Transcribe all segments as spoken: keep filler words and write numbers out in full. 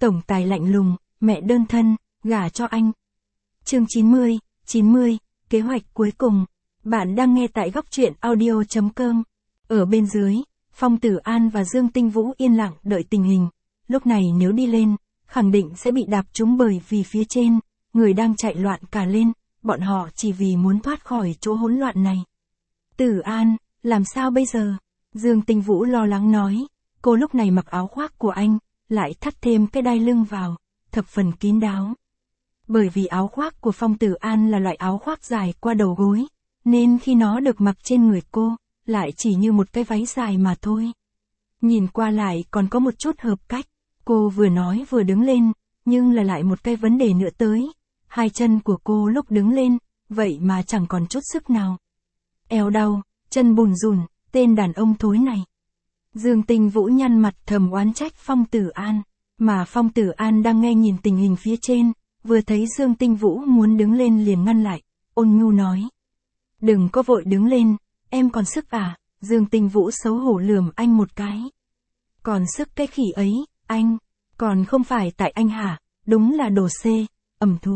tổng tài lạnh lùng, mẹ đơn thân, gả cho anh. Chương chín mươi, chín mươi, kế hoạch cuối cùng. Bạn đang nghe tại góc truyện audio chấm com. Ở bên dưới, Phong Tử An và Dương Tinh Vũ yên lặng đợi tình hình. Lúc này nếu đi lên, khẳng định sẽ bị đạp trúng bởi vì phía trên, người đang chạy loạn cả lên, bọn họ chỉ vì muốn thoát khỏi chỗ hỗn loạn này. Tử An, làm sao bây giờ? Dương Tinh Vũ lo lắng nói, cô lúc này mặc áo khoác của anh, lại thắt thêm cái đai lưng vào, thập phần kín đáo. Bởi vì áo khoác của Phong Tử An là loại áo khoác dài qua đầu gối, nên khi nó được mặc trên người cô, lại chỉ như một cái váy dài mà thôi. Nhìn qua lại còn có một chút hợp cách, cô vừa nói vừa đứng lên, nhưng là lại một cái vấn đề nữa tới. Hai chân của cô lúc đứng lên, vậy mà chẳng còn chút sức nào. Eo đau, chân bùn rùn, tên đàn ông thối này. Dương Tinh Vũ nhăn mặt thầm oán trách Phong Tử An, mà Phong Tử An đang nghe nhìn tình hình phía trên, vừa thấy Dương Tinh Vũ muốn đứng lên liền ngăn lại, ôn nhu nói. Đừng có vội đứng lên, em còn sức à? Dương Tinh Vũ xấu hổ lườm anh một cái. Còn sức cái khỉ ấy, anh, còn không phải tại anh hả? Đúng là đồ xê, ẩm thú.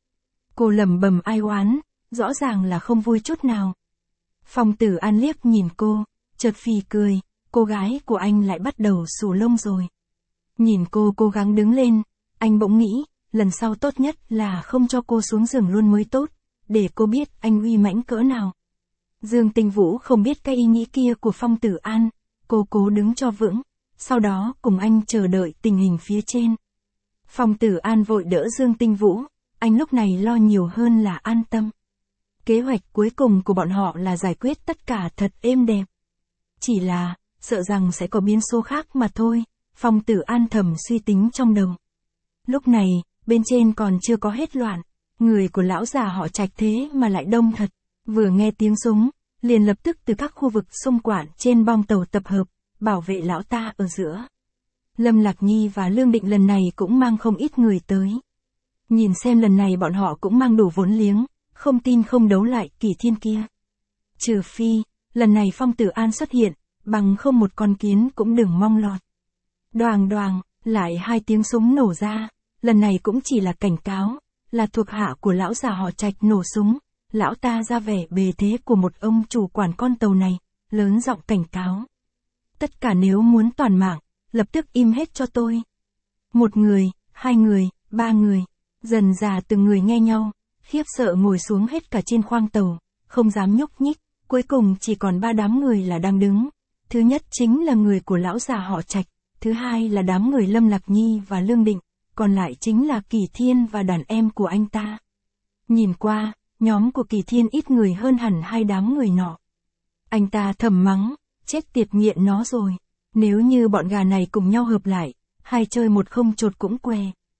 Cô lẩm bẩm ai oán, rõ ràng là không vui chút nào. Phong Tử An liếc nhìn cô, chợt phì cười, cô gái của anh lại bắt đầu xù lông rồi. Nhìn cô cố gắng đứng lên, anh bỗng nghĩ, lần sau tốt nhất là không cho cô xuống giường luôn mới tốt, để cô biết anh uy mãnh cỡ nào. Dương Tinh Vũ không biết cái ý nghĩ kia của Phong Tử An, cô cố đứng cho vững, sau đó cùng anh chờ đợi tình hình phía trên. Phong Tử An vội đỡ Dương Tinh Vũ, anh lúc này lo nhiều hơn là an tâm. Kế hoạch cuối cùng của bọn họ là giải quyết tất cả thật êm đẹp. Chỉ là, sợ rằng sẽ có biến số khác mà thôi, Phong Tử An thầm suy tính trong đầu. Lúc này, bên trên còn chưa có hết loạn, người của lão già họ Trạch thế mà lại đông thật, vừa nghe tiếng súng, liền lập tức từ các khu vực xung quanh trên bong tàu tập hợp, bảo vệ lão ta ở giữa. Lâm Lạc Nhi và Lương Định lần này cũng mang không ít người tới. Nhìn xem lần này bọn họ cũng mang đủ vốn liếng, không tin không đấu lại Kỳ Thiên kia. Trừ phi, lần này Phong Tử An xuất hiện, bằng không một con kiến cũng đừng mong lọt. Đoàng đoàng, lại hai tiếng súng nổ ra, lần này cũng chỉ là cảnh cáo, là thuộc hạ của lão già họ Trạch nổ súng, lão ta ra vẻ bề thế của một ông chủ quản con tàu này, lớn giọng cảnh cáo. Tất cả nếu muốn toàn mạng, lập tức im hết cho tôi. Một người, hai người, ba người, dần dà từng người nghe nhau, khiếp sợ ngồi xuống hết cả trên khoang tàu, không dám nhúc nhích, cuối cùng chỉ còn ba đám người là đang đứng. Thứ nhất chính là người của lão già họ Trạch, thứ hai là đám người Lâm Lạc Nhi và Lương Định, còn lại chính là Kỳ Thiên và đàn em của anh ta. Nhìn qua, nhóm của Kỳ Thiên ít người hơn hẳn hai đám người nọ. Anh ta thầm mắng, chết tiệt nghiện nó rồi, nếu như bọn gà này cùng nhau hợp lại, hai chơi một không chột cũng què.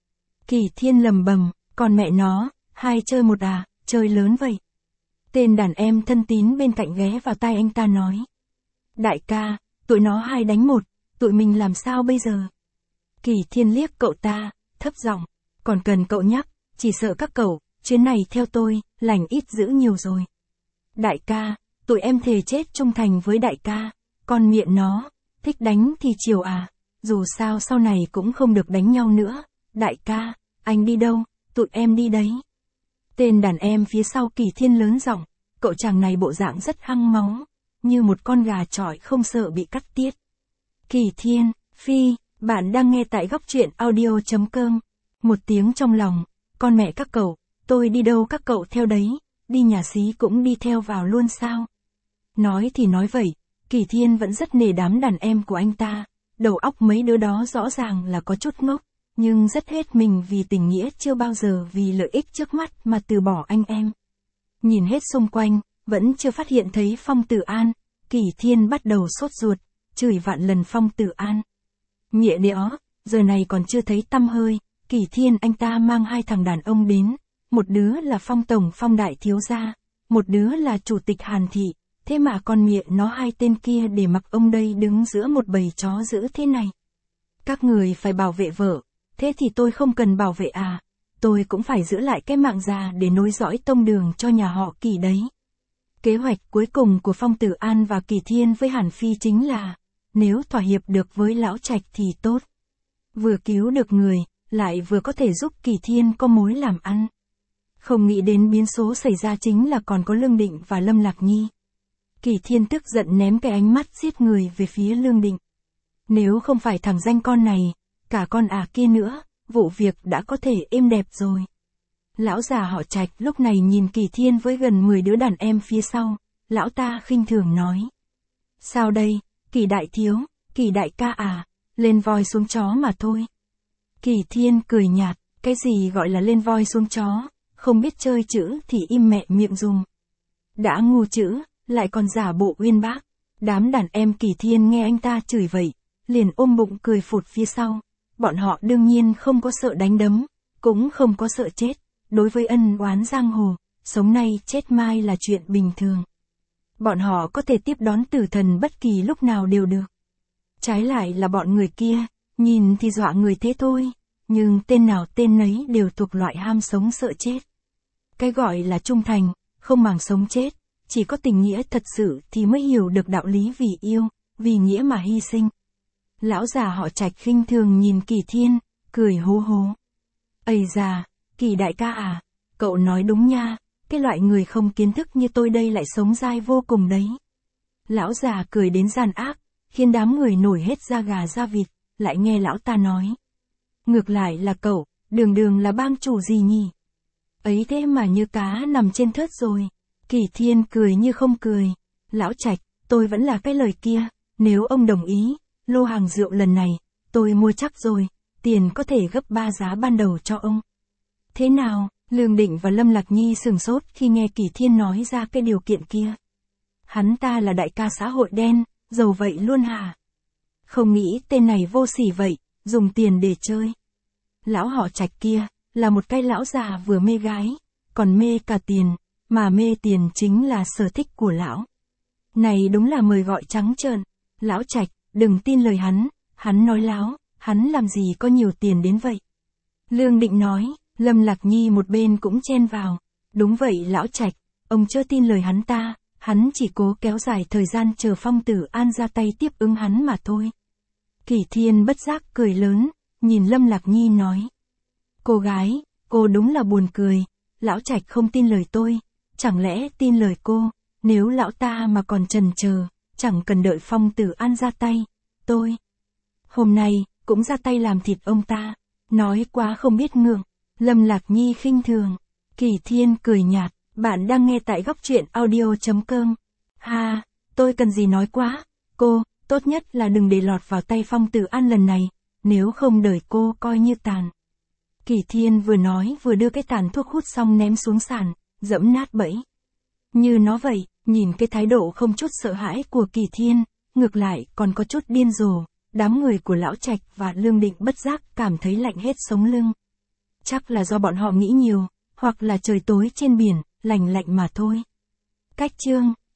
Kỳ Thiên lầm bầm, còn mẹ nó, hai chơi một à, chơi lớn vậy. Tên đàn em thân tín bên cạnh ghé vào tai anh ta nói. Đại ca, tụi nó hai đánh một, tụi mình làm sao bây giờ? Kỳ Thiên liếc cậu ta, thấp giọng, còn cần cậu nhắc, chỉ sợ các cậu, chuyến này theo tôi, lành ít dữ nhiều rồi. Đại ca, tụi em thề chết trung thành với đại ca, con miệng nó, thích đánh thì chiều à, dù sao sau này cũng không được đánh nhau nữa. Đại ca, anh đi đâu, tụi em đi đấy. Tên đàn em phía sau Kỳ Thiên lớn giọng, cậu chàng này bộ dạng rất hăng máu, như một con gà chọi không sợ bị cắt tiết. Kỳ Thiên, Phi, bạn đang nghe tại góc truyện audio chấm com. Một tiếng trong lòng, con mẹ các cậu, tôi đi đâu các cậu theo đấy, đi nhà xí cũng đi theo vào luôn sao? Nói thì nói vậy, Kỳ Thiên vẫn rất nể đám đàn em của anh ta, đầu óc mấy đứa đó rõ ràng là có chút ngốc, nhưng rất hết mình vì tình nghĩa chưa bao giờ vì lợi ích trước mắt mà từ bỏ anh em. Nhìn hết xung quanh, vẫn chưa phát hiện thấy Phong Tử An, Kỳ Thiên bắt đầu sốt ruột, chửi vạn lần Phong Tử An. Nhẹ đẽo, giờ này còn chưa thấy tăm hơi, Kỳ Thiên anh ta mang hai thằng đàn ông đến, một đứa là Phong Tổng Phong Đại Thiếu Gia, một đứa là Chủ tịch Hàn Thị, thế mà con miệng nó hai tên kia để mặc ông đây đứng giữa một bầy chó dữ thế này. Các người phải bảo vệ vợ, thế thì tôi không cần bảo vệ à, tôi cũng phải giữ lại cái mạng già để nối dõi tông đường cho nhà họ Kỳ đấy. Kế hoạch cuối cùng của Phong Tử An và Kỳ Thiên với Hàn Phi chính là, nếu thỏa hiệp được với lão Trạch thì tốt. Vừa cứu được người, lại vừa có thể giúp Kỳ Thiên có mối làm ăn. Không nghĩ đến biến số xảy ra chính là còn có Lương Định và Lâm Lạc Nhi. Kỳ Thiên tức giận ném cái ánh mắt giết người về phía Lương Định. Nếu không phải thằng danh con này, cả con à kia nữa, vụ việc đã có thể êm đẹp rồi. Lão già họ Trạch lúc này nhìn Kỳ Thiên với gần mười đứa đàn em phía sau, lão ta khinh thường nói. Sao đây, Kỳ đại thiếu, Kỳ đại ca à, lên voi xuống chó mà thôi. Kỳ Thiên cười nhạt, cái gì gọi là lên voi xuống chó, không biết chơi chữ thì im mẹ miệng dùng. Đã ngu chữ, lại còn giả bộ uyên bác. Đám đàn em Kỳ Thiên nghe anh ta chửi vậy, liền ôm bụng cười phụt phía sau. Bọn họ đương nhiên không có sợ đánh đấm, cũng không có sợ chết. Đối với ân oán giang hồ, sống nay chết mai là chuyện bình thường. Bọn họ có thể tiếp đón tử thần bất kỳ lúc nào đều được. Trái lại là bọn người kia, nhìn thì dọa người thế thôi, nhưng tên nào tên nấy đều thuộc loại ham sống sợ chết. Cái gọi là trung thành, không màng sống chết, chỉ có tình nghĩa thật sự thì mới hiểu được đạo lý vì yêu, vì nghĩa mà hy sinh. Lão già họ Trạch khinh thường nhìn Kỳ Thiên, cười hố hố. Ây da, Kỳ đại ca à, cậu nói đúng nha, cái loại người không kiến thức như tôi đây lại sống dai vô cùng đấy. Lão già cười đến gian ác, khiến đám người nổi hết da gà da vịt, lại nghe lão ta nói. Ngược lại là cậu, đường đường là bang chủ gì nhỉ? Ấy thế mà như cá nằm trên thớt rồi. Kỳ Thiên cười như không cười. Lão Trạch, tôi vẫn là cái lời kia, nếu ông đồng ý, lô hàng rượu lần này, tôi mua chắc rồi, tiền có thể gấp ba giá ban đầu cho ông. Thế nào, Lương Định và Lâm Lạc Nhi sửng sốt khi nghe Kỳ Thiên nói ra cái điều kiện kia. Hắn ta là đại ca xã hội đen, giàu vậy luôn hả? Không nghĩ tên này vô sỉ vậy, dùng tiền để chơi. Lão họ Trạch kia, là một cái lão già vừa mê gái, còn mê cả tiền, mà mê tiền chính là sở thích của lão. Này đúng là mời gọi trắng trợn. Lão Trạch, đừng tin lời hắn, hắn nói láo, hắn làm gì có nhiều tiền đến vậy. Lương Định nói, Lâm Lạc Nhi một bên cũng chen vào. Đúng vậy lão Trạch, ông chưa tin lời hắn ta, hắn chỉ cố kéo dài thời gian chờ Phong Tử An ra tay tiếp ứng hắn mà thôi. Kỳ Thiên bất giác cười lớn, nhìn Lâm Lạc Nhi nói. Cô gái, cô đúng là buồn cười, lão Trạch không tin lời tôi, chẳng lẽ tin lời cô, nếu lão ta mà còn chần chờ, chẳng cần đợi Phong Tử An ra tay, tôi hôm nay cũng ra tay làm thịt ông ta, nói quá không biết ngượng. Lâm Lạc Nhi khinh thường. Kỳ Thiên cười nhạt, bạn đang nghe tại góc truyện audio chấm com. Ha, tôi cần gì nói quá, cô, tốt nhất là đừng để lọt vào tay Phong Tử An lần này, nếu không đời cô coi như tàn. Kỳ Thiên vừa nói vừa đưa cái tàn thuốc hút xong ném xuống sàn, dẫm nát bẫy. Như nó vậy, nhìn cái thái độ không chút sợ hãi của Kỳ Thiên, ngược lại còn có chút điên rồ, đám người của Lão Trạch và Lương Định bất giác cảm thấy lạnh hết sống lưng. Chắc là do bọn họ nghĩ nhiều, hoặc là trời tối trên biển, lành lạnh mà thôi. Cách chương